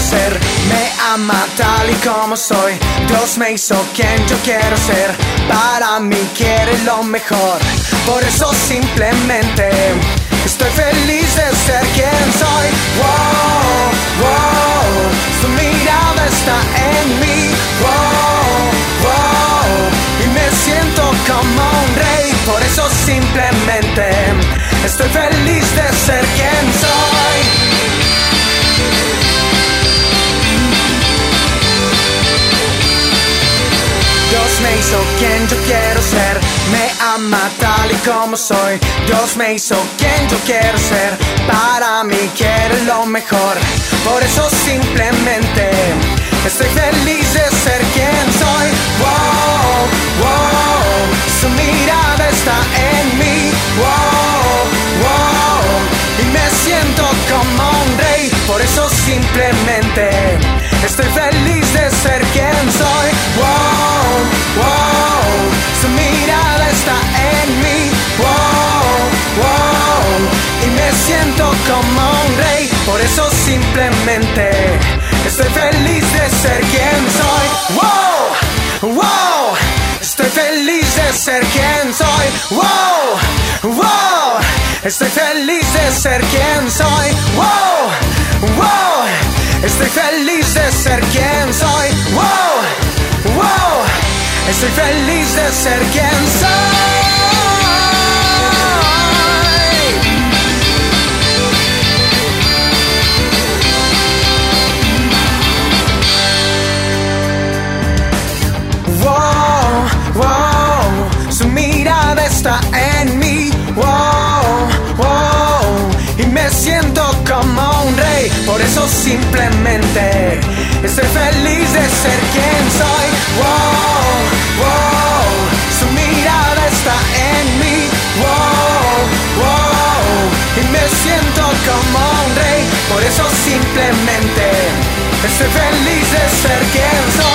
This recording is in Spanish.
ser. Me ama tal y como soy. Dios me hizo quien yo quiero ser. Para mí quiere lo mejor. Por eso simplemente estoy feliz de ser quien soy. Wow, wow, su mirada está en mí. Wow, wow, y me siento como un rey. Por eso simplemente estoy feliz de ser quien soy. Dios me hizo quien yo quiero ser. Me ama tal y como soy. Dios me hizo quien yo quiero ser. Para mí quiere lo mejor. Por eso simplemente estoy feliz de ser quien soy. Wow, wow, su mirada está en mí. Wow, wow, y me siento como un rey. Por eso simplemente estoy feliz de ser quien soy. Wow, wow, su mirada está en mí. Wow, wow, y me siento como un rey. Por eso simplemente estoy feliz de ser quien soy. Wow, wow, estoy feliz de ser quien soy. Wow, wow, estoy feliz de ser quien soy. Wow, wow, estoy feliz de ser quien soy. Wow, wow, estoy feliz de ser quien soy. Wow, wow, su mirada está en mí. Wow, wow, y me siento como un rey. Por eso simplemente estoy feliz de ser quien soy. Wow, wow, su mirada está en mí. Wow, wow, y me siento como un rey. Por eso simplemente estoy feliz de ser quien soy.